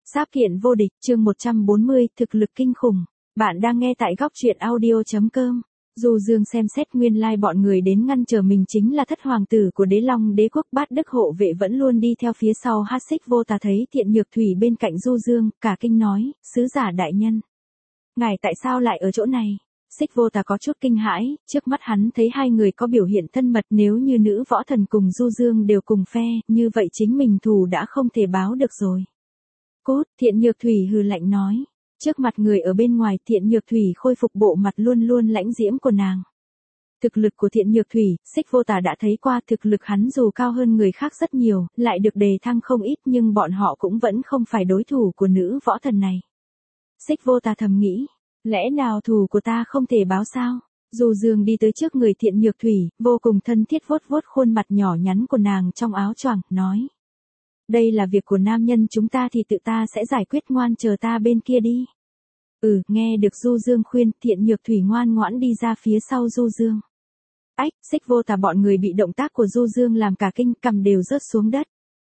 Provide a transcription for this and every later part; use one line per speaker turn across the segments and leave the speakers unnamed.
Sáp kiện vô địch, chương 140, thực lực kinh khủng. Bạn đang nghe tại góc truyện audio.com. Du Dương xem xét nguyên lai bọn người đến ngăn trở mình chính là thất hoàng tử của Đế Long Đế quốc. Bát Đức hộ vệ vẫn luôn đi theo phía sau. Hát Xích Vô Tà thấy Thiện Nhược Thủy bên cạnh Du Dương, cả kinh nói, sứ giả đại nhân. Ngài tại sao lại ở chỗ này? Xích Vô Tà có chút kinh hãi, trước mắt hắn thấy hai người có biểu hiện thân mật, nếu như nữ võ thần cùng Du Dương đều cùng phe, như vậy chính mình thù đã không thể báo được rồi. Cốt, Thiện Nhược Thủy hừ lạnh nói. Trước mặt người ở bên ngoài, Thiện Nhược Thủy khôi phục bộ mặt luôn luôn lãnh diễm của nàng. Thực lực của Thiện Nhược Thủy, Xích Vô Tà đã thấy qua, thực lực hắn dù cao hơn người khác rất nhiều, lại được đề thăng không ít, nhưng bọn họ cũng vẫn không phải đối thủ của nữ võ thần này. Xích Vô Tà thầm nghĩ, lẽ nào thù của ta không thể báo sao? Du Dương đi tới trước người Thiện Nhược Thủy, vô cùng thân thiết vuốt vuốt khuôn mặt nhỏ nhắn của nàng trong áo choàng, nói. Đây là việc của nam nhân chúng ta thì tự ta sẽ giải quyết, ngoan chờ ta bên kia đi. Nghe được Du Dương khuyên, Thiện Nhược Thủy ngoan ngoãn đi ra phía sau Du Dương. Ách, Xích Vô Tà bọn người bị động tác của Du Dương làm cả kinh, cằm đều rớt xuống đất.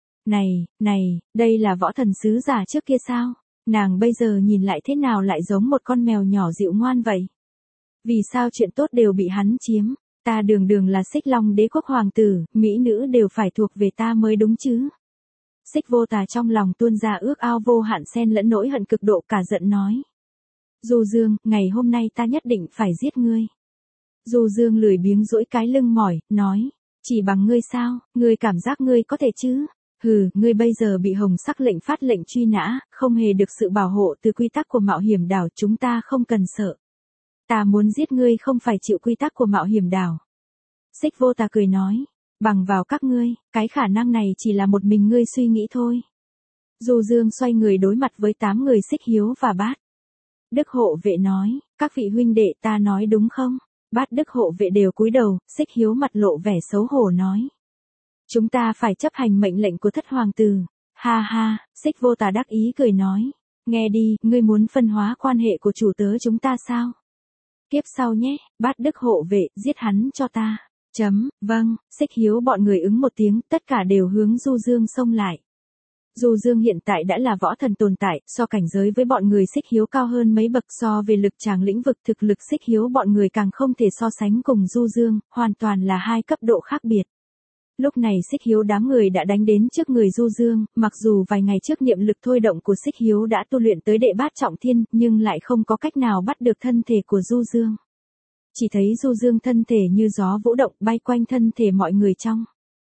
Này, đây là võ thần sứ giả trước kia sao? Nàng bây giờ nhìn lại thế nào lại giống một con mèo nhỏ dịu ngoan vậy? Vì sao chuyện tốt đều bị hắn chiếm? Ta đường là Xích Long Đế quốc hoàng tử, mỹ nữ đều phải thuộc về ta mới đúng chứ? Xích Vô Tà trong lòng tuôn ra ước ao vô hạn xen lẫn nỗi hận cực độ, cả giận nói. Du Dương, ngày hôm nay ta nhất định phải giết ngươi. Du Dương lười biếng duỗi cái lưng mỏi, nói. Chỉ bằng ngươi sao, ngươi cảm giác ngươi có thể chứ? Ngươi bây giờ bị Hồng Sắc lệnh phát lệnh truy nã, không hề được sự bảo hộ từ quy tắc của Mạo Hiểm Đảo, chúng ta không cần sợ. Ta muốn giết ngươi không phải chịu quy tắc của Mạo Hiểm Đảo. Xích Vô Tà cười nói. Bằng vào các ngươi, cái khả năng này chỉ là một mình ngươi suy nghĩ thôi. Du Dương xoay người đối mặt với 8 người Xích Hiếu và Bát Đức hộ vệ nói, các vị huynh đệ, ta nói đúng không? Bát Đức hộ vệ đều cúi đầu, Xích Hiếu mặt lộ vẻ xấu hổ nói. Chúng ta phải chấp hành mệnh lệnh của thất hoàng tử. Ha ha, Xích Vô Tà đắc ý cười nói. Nghe đi, ngươi muốn phân hóa quan hệ của chủ tớ chúng ta sao? Tiếp sau nhé, Bát Đức hộ vệ, giết hắn cho ta. Vâng, Xích Hiếu bọn người ứng một tiếng, tất cả đều hướng Du Dương xông lại. Du Dương hiện tại đã là võ thần tồn tại, so cảnh giới với bọn người Xích Hiếu cao hơn mấy bậc, so về lực tràng lĩnh vực thực lực Xích Hiếu bọn người càng không thể so sánh cùng Du Dương, hoàn toàn là hai cấp độ khác biệt. Lúc này Xích Hiếu đám người đã đánh đến trước người Du Dương, mặc dù vài ngày trước niệm lực thôi động của Xích Hiếu đã tu luyện tới đệ bát trọng thiên, nhưng lại không có cách nào bắt được thân thể của Du Dương. Chỉ thấy Du Dương thân thể như gió vũ động bay quanh thân thể mọi người trong.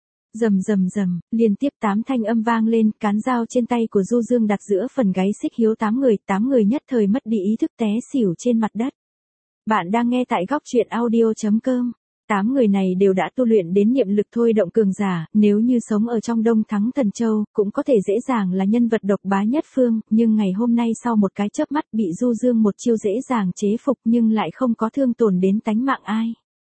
Rầm, liên tiếp 8 thanh âm vang lên, cán dao trên tay của Du Dương đặt giữa phần gáy Xích Hiếu 8 người nhất thời mất đi ý thức té xỉu trên mặt đất. Bạn đang nghe tại góc truyện audio.com. 8 người này đều đã tu luyện đến niệm lực thôi động cường giả, nếu như sống ở trong Đông Thắng Thần Châu, cũng có thể dễ dàng là nhân vật độc bá nhất phương, nhưng ngày hôm nay sau một cái chớp mắt bị Du Dương một chiêu dễ dàng chế phục nhưng lại không có thương tổn đến tánh mạng ai.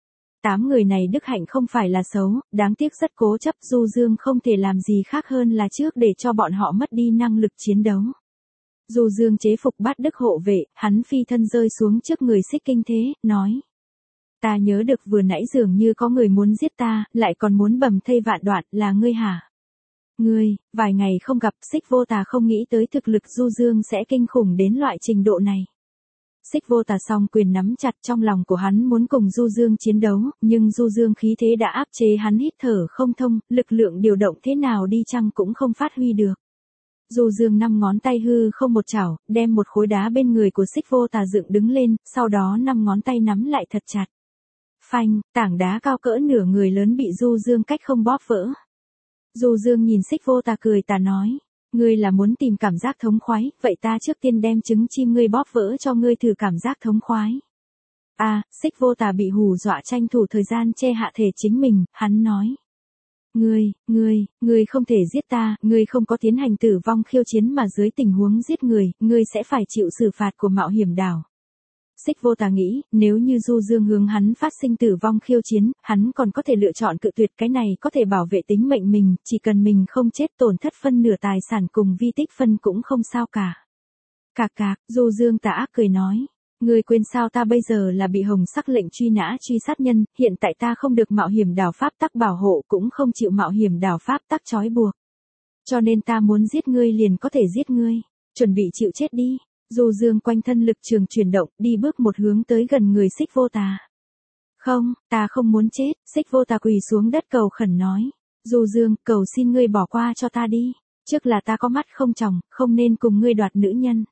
8 người này đức hạnh không phải là xấu, đáng tiếc rất cố chấp, Du Dương không thể làm gì khác hơn là trước để cho bọn họ mất đi năng lực chiến đấu. Du Dương chế phục Bát Đức hộ vệ, hắn phi thân rơi xuống trước người Xích Kinh Thế, nói. Ta nhớ được vừa nãy dường như có người muốn giết ta, lại còn muốn bầm thây vạn đoạn, là ngươi hả? Ngươi, vài ngày không gặp, Xích Vô Tà không nghĩ tới thực lực Du Dương sẽ kinh khủng đến loại trình độ này. Xích Vô Tà song quyền nắm chặt, trong lòng của hắn muốn cùng Du Dương chiến đấu, nhưng Du Dương khí thế đã áp chế hắn hít thở không thông, lực lượng điều động thế nào đi chăng cũng không phát huy được. Du Dương 5 ngón tay hư không một chảo, đem một khối đá bên người của Xích Vô Tà dựng đứng lên, sau đó 5 ngón tay nắm lại thật chặt. Phanh, tảng đá cao cỡ nửa người lớn bị Du Dương cách không bóp vỡ. Du Dương nhìn Xích Vô Tà cười tà nói. Ngươi là muốn tìm cảm giác thống khoái, vậy ta trước tiên đem trứng chim ngươi bóp vỡ cho ngươi thử cảm giác thống khoái. Xích Vô Tà bị hù dọa tranh thủ thời gian che hạ thể chính mình, hắn nói. Ngươi không thể giết ta, ngươi không có tiến hành tử vong khiêu chiến mà dưới tình huống giết người, ngươi sẽ phải chịu xử phạt của Mạo Hiểm Đảo. Xích Vô Tà nghĩ, nếu như Du Dương hướng hắn phát sinh tử vong khiêu chiến, hắn còn có thể lựa chọn cự tuyệt, cái này có thể bảo vệ tính mệnh mình, chỉ cần mình không chết tổn thất phân nửa tài sản cùng vi tích phân cũng không sao cả. Cạc, Du Dương tà ác cười nói. Ngươi quên sao ta bây giờ là bị Hồng Sắc lệnh truy nã truy sát nhân, hiện tại ta không được Mạo Hiểm Đảo pháp tắc bảo hộ, cũng không chịu Mạo Hiểm Đảo pháp tắc trói buộc. Cho nên ta muốn giết ngươi liền có thể giết ngươi. chuẩn bị chịu chết đi. Du Dương quanh thân lực trường chuyển động, đi bước một hướng tới gần người Xích Vô Tà. Không, ta không muốn chết, Xích Vô Tà quỳ xuống đất cầu khẩn nói. Du Dương, cầu xin ngươi bỏ qua cho ta đi. Trước là ta có mắt không tròng, không nên cùng ngươi đoạt nữ nhân.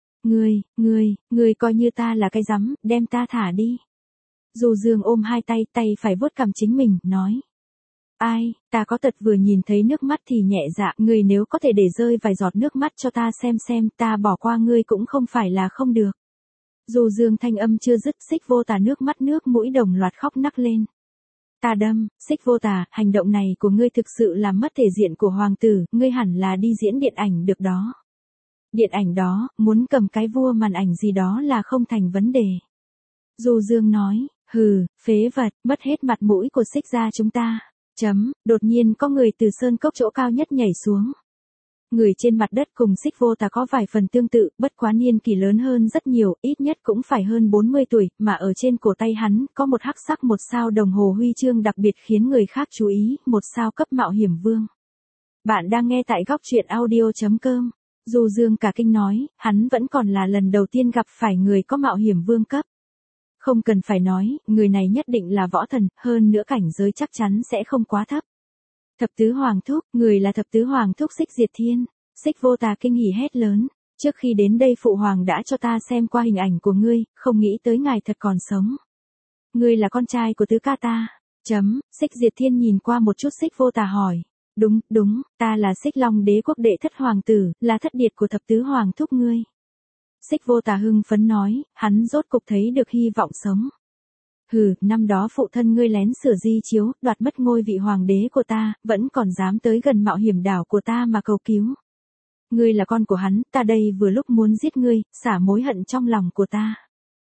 Ngươi coi như ta là cái rắm, đem ta thả đi. Du Dương ôm hai tay, tay phải vuốt cằm chính mình, nói. Ai, ta có tật vừa nhìn thấy nước mắt thì nhẹ dạ, ngươi nếu có thể để rơi vài giọt nước mắt cho ta xem, ta bỏ qua ngươi cũng không phải là không được. Du Dương thanh âm chưa dứt, Xích Vô Tà nước mắt nước mũi đồng loạt khóc nấc lên. Ta đâm, Xích Vô Tà, hành động này của ngươi thực sự làm mất thể diện của hoàng tử, ngươi hẳn là đi diễn điện ảnh được đó. Điện ảnh đó, muốn cầm cái vua màn ảnh gì đó là không thành vấn đề. Du Dương nói, hừ, phế vật, mất hết mặt mũi của Xích gia chúng ta. Đột nhiên có người từ sơn cốc chỗ cao nhất nhảy xuống. Người trên mặt đất cùng Xích Vô Tà có vài phần tương tự, bất quá niên kỷ lớn hơn rất nhiều, ít nhất cũng phải hơn 40 tuổi, mà ở trên cổ tay hắn, có một hắc sắc một sao đồng hồ huy chương đặc biệt khiến người khác chú ý, một sao cấp mạo hiểm vương. Bạn đang nghe tại góc truyện audio.com. Du Dương cả kinh nói, hắn vẫn còn là lần đầu tiên gặp phải người có mạo hiểm vương cấp. Không cần phải nói, người này nhất định là võ thần, hơn nữa cảnh giới chắc chắn sẽ không quá thấp. Thập tứ hoàng thúc, người là thập tứ hoàng thúc Xích Diệt Thiên. Xích Vô Tà kinh hỉ hét lớn, trước khi đến đây phụ hoàng đã cho ta xem qua hình ảnh của ngươi, không nghĩ tới ngài thật còn sống. Ngươi là con trai của tứ ca ta. Xích Diệt Thiên nhìn qua một chút Xích Vô Tà hỏi. Đúng, ta là Xích Long Đế quốc đệ thất hoàng tử, là thất điệt của thập tứ hoàng thúc ngươi. Xích Vô Tà hưng phấn nói, hắn rốt cục thấy được hy vọng sống. Hừ, năm đó phụ thân ngươi lén sửa di chiếu, đoạt mất ngôi vị hoàng đế của ta, vẫn còn dám tới gần mạo hiểm đảo của ta mà cầu cứu. Ngươi là con của hắn, ta đây vừa lúc muốn giết ngươi, xả mối hận trong lòng của ta.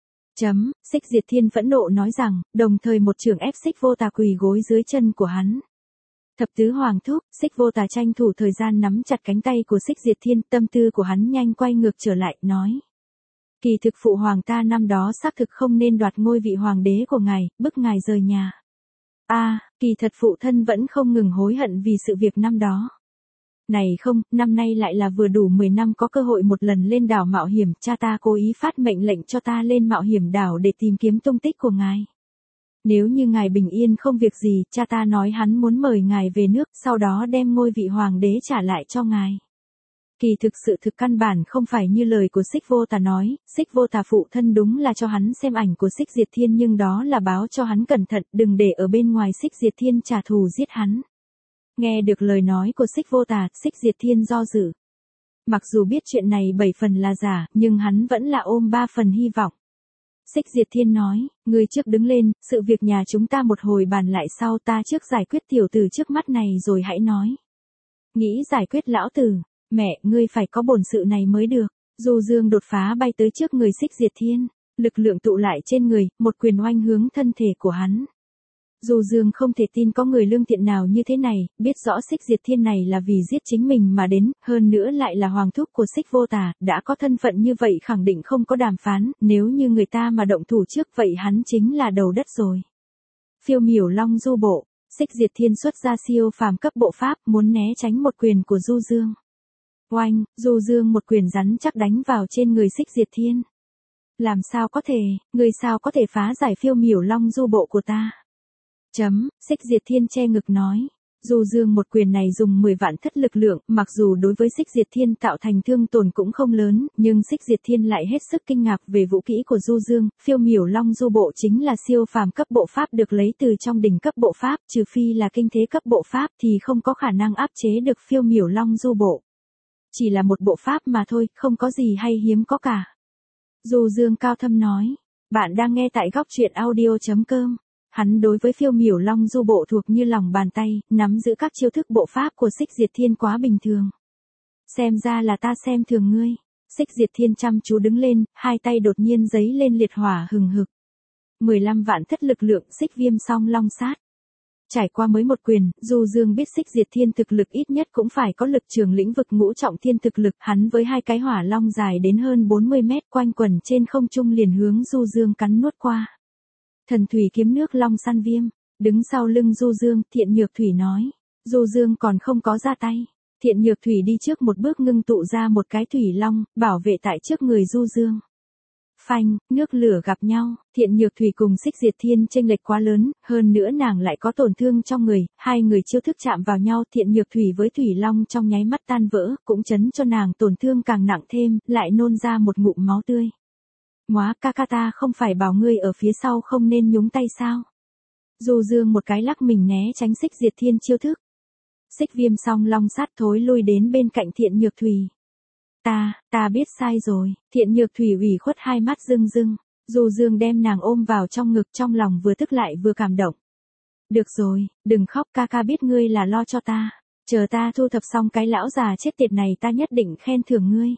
Xích Diệt Thiên phẫn nộ nói rằng, đồng thời một trường ép Xích Vô Tà quỳ gối dưới chân của hắn. Thập tứ hoàng thúc, Xích Vô Tà tranh thủ thời gian nắm chặt cánh tay của Xích Diệt Thiên, tâm tư của hắn nhanh quay ngược trở lại, nói. Kỳ thực phụ hoàng ta năm đó xác thực không nên đoạt ngôi vị hoàng đế của ngài, bức ngài rời nhà. Kỳ thật phụ thân vẫn không ngừng hối hận vì sự việc năm đó. Này không, năm nay lại là vừa đủ 10 năm có cơ hội một lần lên đảo mạo hiểm, cha ta cố ý phát mệnh lệnh cho ta lên mạo hiểm đảo để tìm kiếm tung tích của ngài. Nếu như ngài bình yên không việc gì, cha ta nói hắn muốn mời ngài về nước, sau đó đem ngôi vị hoàng đế trả lại cho ngài. Kỳ thực sự thực căn bản không phải như lời của Xích Vô Tà nói, Xích Vô Tà phụ thân đúng là cho hắn xem ảnh của Xích Diệt Thiên nhưng đó là báo cho hắn cẩn thận, đừng để ở bên ngoài Xích Diệt Thiên trả thù giết hắn. Nghe được lời nói của Xích Vô Tà, Xích Diệt Thiên do dự. Mặc dù biết chuyện này 7 phần là giả, nhưng hắn vẫn là ôm 3 phần hy vọng. Xích Diệt Thiên nói, ngươi trước đứng lên, sự việc nhà chúng ta một hồi bàn lại sau, ta trước giải quyết tiểu tử trước mắt này rồi hãy nói. Nghĩ giải quyết lão tử, mẹ, ngươi phải có bổn sự này mới được. Du Dương đột phá bay tới trước người Xích Diệt Thiên, lực lượng tụ lại trên người, một quyền oanh hướng thân thể của hắn. Du Dương không thể tin có người lương thiện nào như thế này, biết rõ Xích Diệt Thiên này là vì giết chính mình mà đến, hơn nữa lại là hoàng thúc của Xích Vô Tà, đã có thân phận như vậy khẳng định không có đàm phán, nếu như người ta mà động thủ trước vậy hắn chính là đầu đất rồi. Phiêu miểu long du bộ, Xích Diệt Thiên xuất ra siêu phàm cấp bộ pháp, muốn né tránh một quyền của Du Dương. Oanh, Du Dương một quyền rắn chắc đánh vào trên người Xích Diệt Thiên. Làm sao có thể, người sao có thể phá giải phiêu miểu long du bộ của ta? Xích Diệt Thiên che ngực nói. Du Dương một quyền này dùng 10 vạn thất lực lượng, mặc dù đối với Xích Diệt Thiên tạo thành thương tổn cũng không lớn, nhưng Xích Diệt Thiên lại hết sức kinh ngạc về vũ kỹ của Du Dương, phiêu miểu long du bộ chính là siêu phàm cấp bộ pháp được lấy từ trong đỉnh cấp bộ pháp, trừ phi là kinh thế cấp bộ pháp thì không có khả năng áp chế được phiêu miểu long du bộ. Chỉ là một bộ pháp mà thôi, không có gì hay hiếm có cả. Du Dương cao thâm nói, bạn đang nghe tại góc truyện audio.com. Hắn đối với phiêu miểu long du bộ thuộc như lòng bàn tay, nắm giữ các chiêu thức bộ pháp của Xích Diệt Thiên quá bình thường. Xem ra là ta xem thường ngươi. Xích Diệt Thiên chăm chú đứng lên, hai tay đột nhiên giấy lên liệt hỏa hừng hực. 15 vạn thất lực lượng xích viêm song long sát. Trải qua mới một quyền, Du Dương biết Xích Diệt Thiên thực lực ít nhất cũng phải có lực trường lĩnh vực ngũ trọng thiên thực lực, hắn với hai cái hỏa long dài đến hơn 40 mét quanh quẩn trên không trung liền hướng Du Dương cắn nuốt qua. Thần thủy kiếm nước long săn viêm, đứng sau lưng Du Dương, Thiện Nhược Thủy nói. Du Dương còn không có ra tay. Thiện Nhược Thủy đi trước một bước ngưng tụ ra một cái thủy long, bảo vệ tại trước người Du Dương. Phanh, nước lửa gặp nhau, Thiện Nhược Thủy cùng Xích Diệt Thiên chênh lệch quá lớn, hơn nữa nàng lại có tổn thương trong người, hai người chiêu thức chạm vào nhau, Thiện Nhược Thủy với Thủy Long trong nháy mắt tan vỡ, cũng chấn cho nàng tổn thương càng nặng thêm, lại nôn ra một ngụm máu tươi. Móa, ca ca ta không phải bảo ngươi ở phía sau không nên nhúng tay sao? Du Dương một cái lắc mình né tránh Xích Diệt Thiên chiêu thức. Xích Viêm Song Long sát thối lui đến bên cạnh Thiện Nhược Thủy. Ta biết sai rồi, Thiện Nhược Thủy ủy khuất hai mắt rưng rưng. Du Dương đem nàng ôm vào trong ngực, trong lòng vừa tức lại vừa cảm động. Được rồi, đừng khóc, ca ca biết ngươi là lo cho ta. Chờ ta thu thập xong cái lão già chết tiệt này ta nhất định khen thưởng ngươi.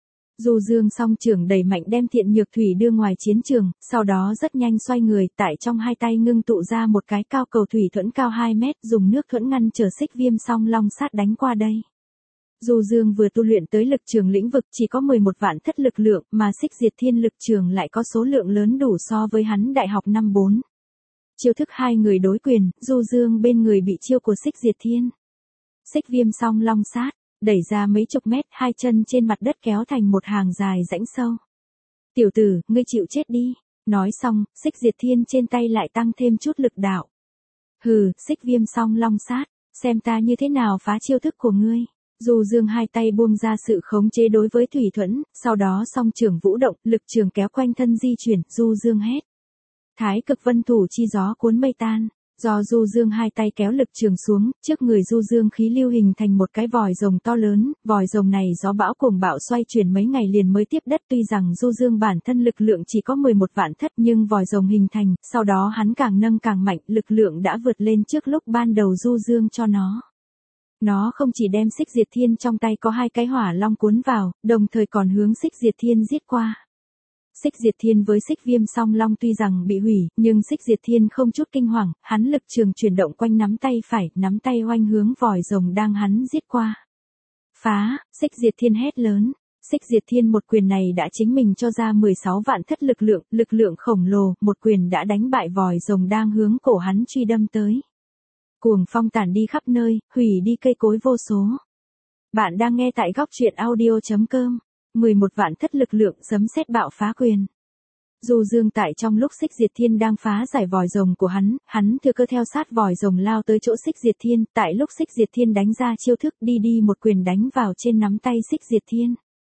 Du Dương song trưởng đẩy mạnh đem Thiện Nhược Thủy đưa ngoài chiến trường, sau đó rất nhanh xoay người, tại trong hai tay ngưng tụ ra một cái cao cầu thủy thuẫn cao 2 mét, dùng nước thuẫn ngăn trở Xích Viêm Song Long sát đánh qua đây. Du Dương vừa tu luyện tới lực trường lĩnh vực chỉ có 11 vạn thất lực lượng, mà Xích Diệt Thiên lực trường lại có số lượng lớn đủ so với hắn đại học năm 4. Chiêu thức hai người đối quyền, Du Dương bên người bị chiêu của Xích Diệt Thiên. Xích Viêm Song Long sát, đẩy ra mấy chục mét, hai chân trên mặt đất kéo thành một hàng dài rãnh sâu. Tiểu tử, ngươi chịu chết đi. Nói xong, Xích Diệt Thiên trên tay lại tăng thêm chút lực đạo. Hừ, Xích Viêm Song Long sát, xem ta như thế nào phá chiêu thức của ngươi. Du Dương hai tay buông ra sự khống chế đối với thủy thuẫn, sau đó song trường vũ động, lực trường kéo quanh thân di chuyển, Du Dương hét. Thái Cực Vân Thủ chi gió cuốn mây tan. Do Du Dương hai tay kéo lực trường xuống, trước người Du Dương khí lưu hình thành một cái vòi rồng to lớn, vòi rồng này gió bão cuồng bạo xoay chuyển mấy ngày liền mới tiếp đất, tuy rằng Du Dương bản thân lực lượng chỉ có 11 vạn thất nhưng vòi rồng hình thành, sau đó hắn càng nâng càng mạnh, lực lượng đã vượt lên trước lúc ban đầu Du Dương cho nó. Nó không chỉ đem Xích Diệt Thiên trong tay có hai cái hỏa long cuốn vào, đồng thời còn hướng Xích Diệt Thiên giết qua. Xích Diệt Thiên với Xích Viêm Song Long tuy rằng bị hủy, nhưng Xích Diệt Thiên không chút kinh hoàng, hắn lực trường chuyển động quanh nắm tay phải, nắm tay oanh hướng vòi rồng đang hắn giết qua. Phá, Xích Diệt Thiên hét lớn. Xích Diệt Thiên một quyền này đã chính mình cho ra 16 vạn thất lực lượng khổng lồ, một quyền đã đánh bại vòi rồng đang hướng cổ hắn truy đâm tới. Cuồng phong tản đi khắp nơi, hủy đi cây cối vô số. Bạn đang nghe tại góc truyện audio.com. 11 vạn thất lực lượng sấm sét bạo phá quyền. Du Dương tại trong lúc Xích Diệt Thiên đang phá giải vòi rồng của hắn thừa cơ theo sát vòi rồng lao tới chỗ Xích Diệt Thiên, tại lúc Xích Diệt Thiên đánh ra chiêu thức đi một quyền đánh vào trên nắm tay Xích Diệt Thiên.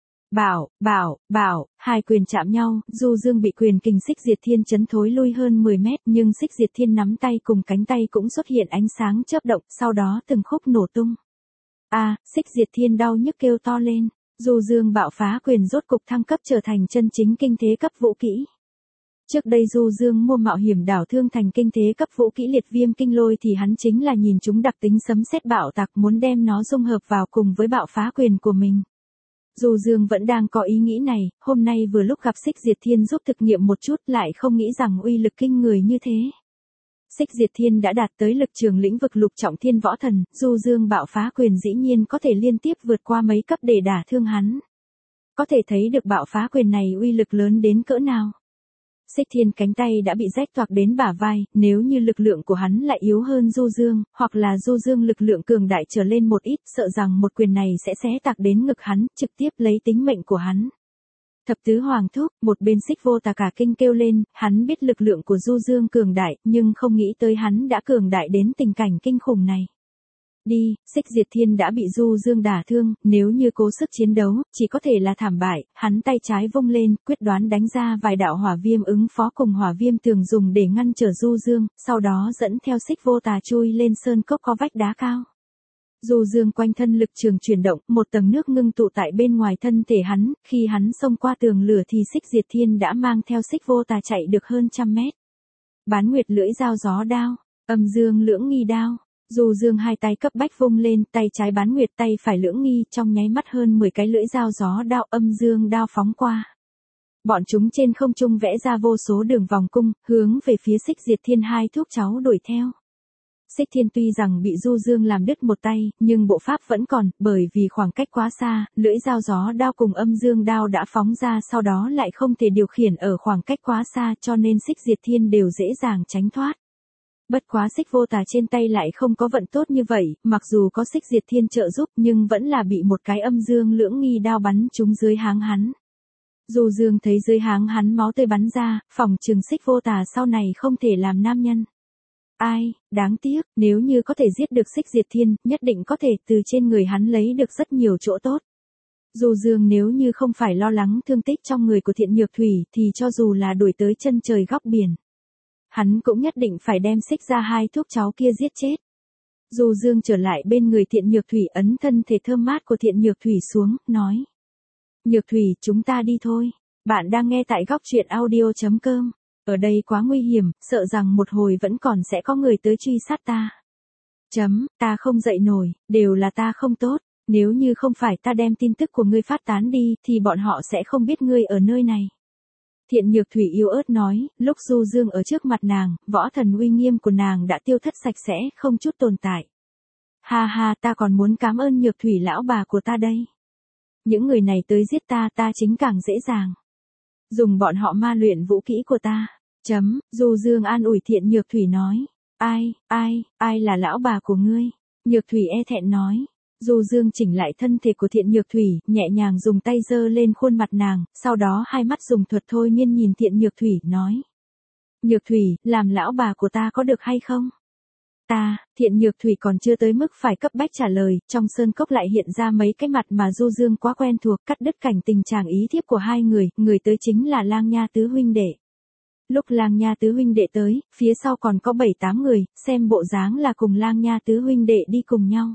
Bảo, hai quyền chạm nhau, Du Dương bị quyền kình Xích Diệt Thiên chấn thối lui hơn 10 mét, nhưng Xích Diệt Thiên nắm tay cùng cánh tay cũng xuất hiện ánh sáng chớp động, sau đó từng khúc nổ tung. Xích Diệt Thiên đau nhức kêu to lên. Du Dương bạo phá quyền rốt cục thăng cấp trở thành chân chính kinh thế cấp vũ kỹ. Trước đây Du Dương mua mạo hiểm đảo thương thành kinh thế cấp vũ kỹ liệt viêm kinh lôi thì hắn chính là nhìn chúng đặc tính sấm sét bạo tạc muốn đem nó dung hợp vào cùng với bạo phá quyền của mình. Du Dương vẫn đang có ý nghĩ này, hôm nay vừa lúc gặp Xích Diệt Thiên giúp thực nghiệm một chút lại không nghĩ rằng uy lực kinh người như thế. Xích Diệt Thiên đã đạt tới lực trường lĩnh vực lục trọng thiên võ thần, Du Dương bạo phá quyền dĩ nhiên có thể liên tiếp vượt qua mấy cấp để đả thương hắn. Có thể thấy được bạo phá quyền này uy lực lớn đến cỡ nào. Xích Thiên cánh tay đã bị rách toạc đến bả vai, nếu như lực lượng của hắn lại yếu hơn Du Dương, hoặc là Du Dương lực lượng cường đại trở lên một ít, sợ rằng một quyền này sẽ xé tạc đến ngực hắn, trực tiếp lấy tính mệnh của hắn. Thập tứ hoàng thúc, một bên Xích Vô Tà cả kinh kêu lên, hắn biết lực lượng của Du Dương cường đại, nhưng không nghĩ tới hắn đã cường đại đến tình cảnh kinh khủng này. Đi, Xích Diệt Thiên đã bị Du Dương đả thương, nếu như cố sức chiến đấu, chỉ có thể là thảm bại, hắn tay trái vung lên, quyết đoán đánh ra vài đạo hỏa viêm ứng phó cùng hỏa viêm tường dùng để ngăn trở Du Dương, sau đó dẫn theo Xích Vô Tà chui lên sơn cốc có vách đá cao. Du Dương quanh thân lực trường chuyển động, một tầng nước ngưng tụ tại bên ngoài thân thể hắn, khi hắn xông qua tường lửa thì Xích Diệt Thiên đã mang theo Xích Vô Tà chạy được hơn 100 mét. Bán nguyệt lưỡi dao gió đao, âm dương lưỡng nghi đao. Du Dương hai tay cấp bách vung lên, tay trái bán nguyệt tay phải lưỡng nghi, trong nháy mắt hơn 10 cái lưỡi dao gió đao âm dương đao phóng qua. Bọn chúng trên không trung vẽ ra vô số đường vòng cung, hướng về phía Xích Diệt Thiên hai thúc cháu đuổi theo. Xích Thiên tuy rằng bị Du Dương làm đứt một tay, nhưng bộ pháp vẫn còn, bởi vì khoảng cách quá xa, lưỡi dao gió đao cùng âm dương đao đã phóng ra sau đó lại không thể điều khiển ở khoảng cách quá xa cho nên Xích Diệt Thiên đều dễ dàng tránh thoát. Bất quá Xích Vô Tà trên tay lại không có vận tốt như vậy, mặc dù có Xích Diệt Thiên trợ giúp nhưng vẫn là bị một cái âm dương lưỡng nghi đao bắn trúng dưới háng hắn. Du Dương thấy dưới háng hắn máu tươi bắn ra, phỏng chừng Xích Vô Tà sau này không thể làm nam nhân. Ai, đáng tiếc, nếu như có thể giết được Xích Diệt Thiên, nhất định có thể từ trên người hắn lấy được rất nhiều chỗ tốt. Du Dương nếu như không phải lo lắng thương tích trong người của Thiện Nhược Thủy thì cho dù là đuổi tới chân trời góc biển, hắn cũng nhất định phải đem Xích ra hai thuốc cháu kia giết chết. Du Dương trở lại bên người Thiện Nhược Thủy, ấn thân thể thơm mát của Thiện Nhược Thủy xuống, nói. Nhược Thủy, chúng ta đi thôi. Bạn đang nghe tại góc truyện audio.com. Ở đây quá nguy hiểm, sợ rằng một hồi vẫn còn sẽ có người tới truy sát ta. Ta không dậy nổi, đều là ta không tốt. Nếu như không phải ta đem tin tức của ngươi phát tán đi thì bọn họ sẽ không biết ngươi ở nơi này. Thiện Nhược Thủy yếu ớt nói, lúc Du Dương ở trước mặt nàng, võ thần uy nghiêm của nàng đã tiêu thất sạch sẽ, không chút tồn tại. Ha ha, ta còn muốn cảm ơn Nhược Thủy lão bà của ta đây. Những người này tới giết ta chính càng dễ dàng. Dùng bọn họ ma luyện vũ kỹ của ta. Du Dương an ủi Thiện Nhược Thủy nói. Ai là lão bà của ngươi? Nhược Thủy e thẹn nói. Du Dương chỉnh lại thân thể của Thiện Nhược Thủy, nhẹ nhàng dùng tay giơ lên khuôn mặt nàng, sau đó hai mắt dùng thuật thôi miên nhìn Thiện Nhược Thủy, nói. Nhược Thủy, làm lão bà của ta có được hay không? Thiện Nhược Thủy còn chưa tới mức phải cấp bách trả lời, trong sơn cốc lại hiện ra mấy cái mặt mà Du Dương quá quen thuộc, cắt đứt cảnh tình chàng ý thiếp của hai người tới chính là Lang Nha tứ huynh đệ. Lúc Lang Nha tứ huynh đệ tới, phía sau còn có 7-8 người, xem bộ dáng là cùng Lang Nha tứ huynh đệ đi cùng nhau.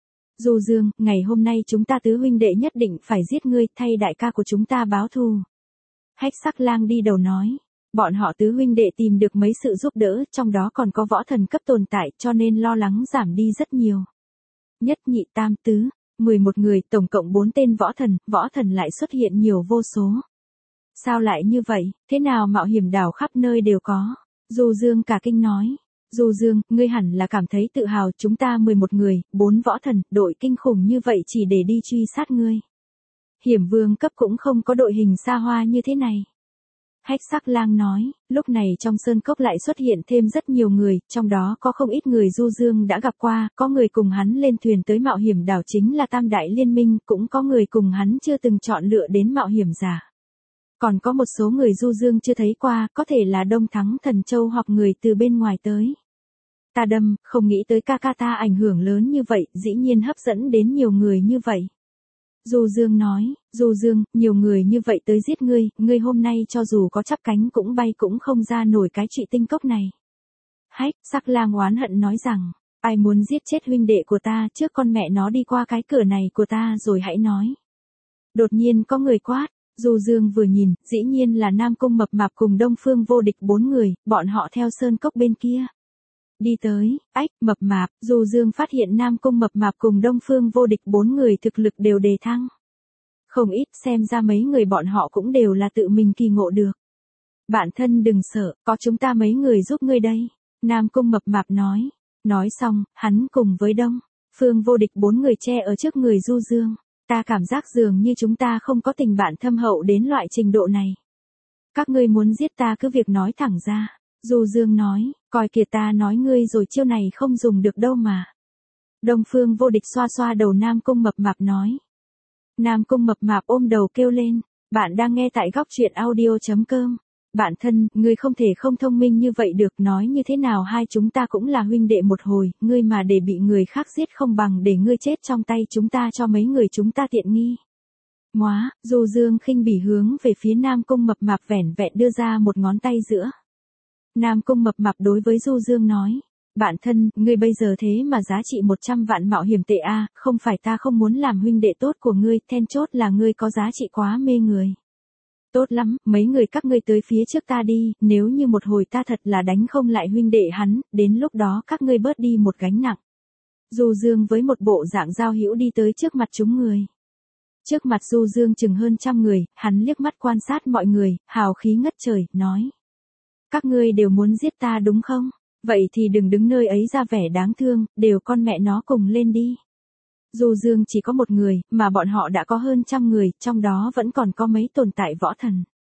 Du Dương, ngày hôm nay chúng ta tứ huynh đệ nhất định phải giết ngươi, thay đại ca của chúng ta báo thù. Hách Sắc Lang đi đầu nói. Bọn họ tứ huynh đệ tìm được mấy sự giúp đỡ, trong đó còn có võ thần cấp tồn tại, cho nên lo lắng giảm đi rất nhiều. Nhất nhị tam tứ, 11 người, tổng cộng 4 tên võ thần lại xuất hiện nhiều vô số. Sao lại như vậy, thế nào mạo hiểm đảo khắp nơi đều có? Du Dương cả kinh nói. Du Dương, ngươi hẳn là cảm thấy tự hào, chúng ta 11 người, 4 võ thần, đội kinh khủng như vậy chỉ để đi truy sát ngươi. Hiểm vương cấp cũng không có đội hình xa hoa như thế này. Hách Sắc Lang nói, lúc này trong sơn cốc lại xuất hiện thêm rất nhiều người, trong đó có không ít người Du Dương đã gặp qua, có người cùng hắn lên thuyền tới mạo hiểm đảo chính là Tam Đại Liên Minh, cũng có người cùng hắn chưa từng chọn lựa đến mạo hiểm giả. Còn có một số người Du Dương chưa thấy qua, có thể là Đông Thắng Thần Châu hoặc người từ bên ngoài tới. Ta đâm, không nghĩ tới ca ca ta ảnh hưởng lớn như vậy, dĩ nhiên hấp dẫn đến nhiều người như vậy. Du Dương nói, Du Dương, nhiều người như vậy tới giết ngươi hôm nay cho dù có chắp cánh cũng bay cũng không ra nổi cái Trụy Tinh Cốc này. Hách Sắc Lang oán hận nói rằng, ai muốn giết chết huynh đệ của ta trước con mẹ nó đi qua cái cửa này của ta rồi hãy nói. Đột nhiên có người quát, Du Dương vừa nhìn, dĩ nhiên là Nam Cung Mập Mạp cùng Đông Phương Vô Địch 4 người, bọn họ theo sơn cốc bên kia. Đi tới, Mập Mạp, Du Dương phát hiện Nam Cung Mập Mạp cùng Đông Phương Vô Địch 4 người thực lực đều đề thăng. Không ít, xem ra mấy người bọn họ cũng đều là tự mình kỳ ngộ được. Bạn thân đừng sợ, có chúng ta mấy người giúp ngươi đây. Nam Cung Mập Mạp nói. Nói xong, hắn cùng với Đông Phương Vô Địch 4 người che ở trước người Du Dương. Ta cảm giác dường như chúng ta không có tình bạn thâm hậu đến loại trình độ này. Các ngươi muốn giết ta cứ việc nói thẳng ra. Du Dương nói, coi kìa ta nói ngươi rồi, chiêu này không dùng được đâu mà. Đông Phương Vô Địch xoa xoa đầu Nam Cung Mập Mạp nói. Nam Cung Mập Mạp ôm đầu kêu lên, bạn đang nghe tại góc truyện audio.com. Bạn thân, ngươi không thể không thông minh như vậy được, nói như thế nào hai chúng ta cũng là huynh đệ một hồi, ngươi mà để bị người khác giết không bằng để ngươi chết trong tay chúng ta cho mấy người chúng ta tiện nghi. Móa, Du Dương khinh bỉ hướng về phía Nam Cung Mập Mạp vẻn vẹn đưa ra một ngón tay giữa. Nam Cung Mập Mạp đối với Du Dương nói, bạn thân, ngươi bây giờ thế mà giá trị 100 vạn mạo hiểm tệ a, không phải ta không muốn làm huynh đệ tốt của ngươi, then chốt là ngươi có giá trị quá mê người. Tốt lắm, mấy người các ngươi tới phía trước ta đi, nếu như một hồi ta thật là đánh không lại huynh đệ hắn, đến lúc đó các ngươi bớt đi một gánh nặng. Du Dương với một bộ dạng giao hữu đi tới trước mặt chúng người. Trước mặt Du Dương chừng hơn 100 người, hắn liếc mắt quan sát mọi người, hào khí ngất trời, nói. Các ngươi đều muốn giết ta đúng không? Vậy thì đừng đứng nơi ấy ra vẻ đáng thương, đều con mẹ nó cùng lên đi. Du Dương chỉ có một người, mà bọn họ đã có hơn 100 người, trong đó vẫn còn có mấy tồn tại võ thần.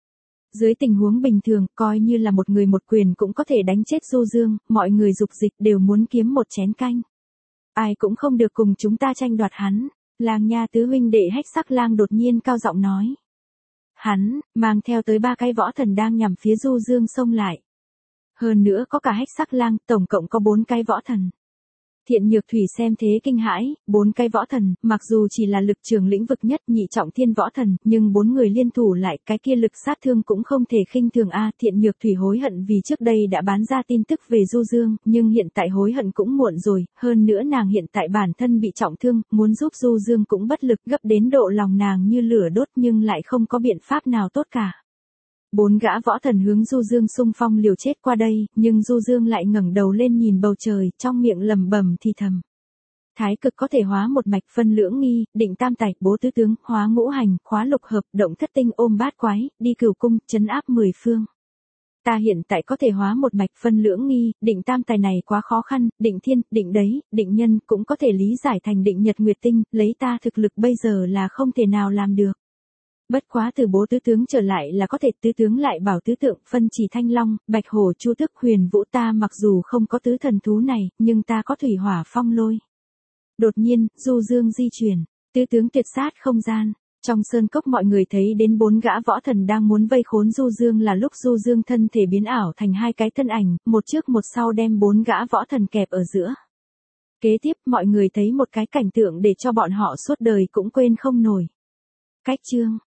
Dưới tình huống bình thường, coi như là một người một quyền cũng có thể đánh chết Du Dương, mọi người dục dịch đều muốn kiếm một chén canh. Ai cũng không được cùng chúng ta tranh đoạt hắn. Lang Nha tứ huynh đệ Hách Sắc Lang đột nhiên cao giọng nói. Hắn, mang theo tới 3 cái võ thần đang nhằm phía Du Dương xông lại. Hơn nữa có cả Hách Sắc Lang, tổng cộng có 4 cái võ thần. Thiện Nhược Thủy xem thế kinh hãi, 4 cái võ thần, mặc dù chỉ là lực trường lĩnh vực nhất nhị trọng thiên võ thần, nhưng 4 người liên thủ lại, cái kia lực sát thương cũng không thể khinh thường a. Thiện Nhược Thủy hối hận vì trước đây đã bán ra tin tức về Du Dương, nhưng hiện tại hối hận cũng muộn rồi, hơn nữa nàng hiện tại bản thân bị trọng thương, muốn giúp Du Dương cũng bất lực, gấp đến độ lòng nàng như lửa đốt nhưng lại không có biện pháp nào tốt cả. 4 gã võ thần hướng Du Dương xung phong liều chết qua đây, nhưng Du Dương lại ngẩng đầu lên nhìn bầu trời, trong miệng lẩm bẩm thì thầm. Thái cực có thể hóa một mạch, phân lưỡng nghi, định tam tài, bố tứ tướng, hóa ngũ hành, khóa lục hợp, động thất tinh, ôm bát quái, đi cửu cung, trấn áp 10 phương. Ta hiện tại có thể hóa một mạch, phân lưỡng nghi, định tam tài này quá khó khăn, định thiên, định đấy, định nhân cũng có thể lý giải thành định nhật nguyệt tinh, lấy ta thực lực bây giờ là không thể nào làm được. Bất quá từ bố tứ tướng trở lại là có thể, tứ tướng lại bảo tứ tượng, phân chỉ thanh long, bạch hổ, chu tước, huyền vũ. Ta mặc dù không có tứ thần thú này, nhưng ta có thủy hỏa phong lôi. Đột nhiên, Du Dương di chuyển, tứ tướng tuyệt sát không gian. Trong sơn cốc mọi người thấy đến 4 gã võ thần đang muốn vây khốn Du Dương, là lúc Du Dương thân thể biến ảo thành 2 cái thân ảnh, một trước một sau đem 4 gã võ thần kẹp ở giữa. Kế tiếp mọi người thấy một cái cảnh tượng để cho bọn họ suốt đời cũng quên không nổi. Cách chương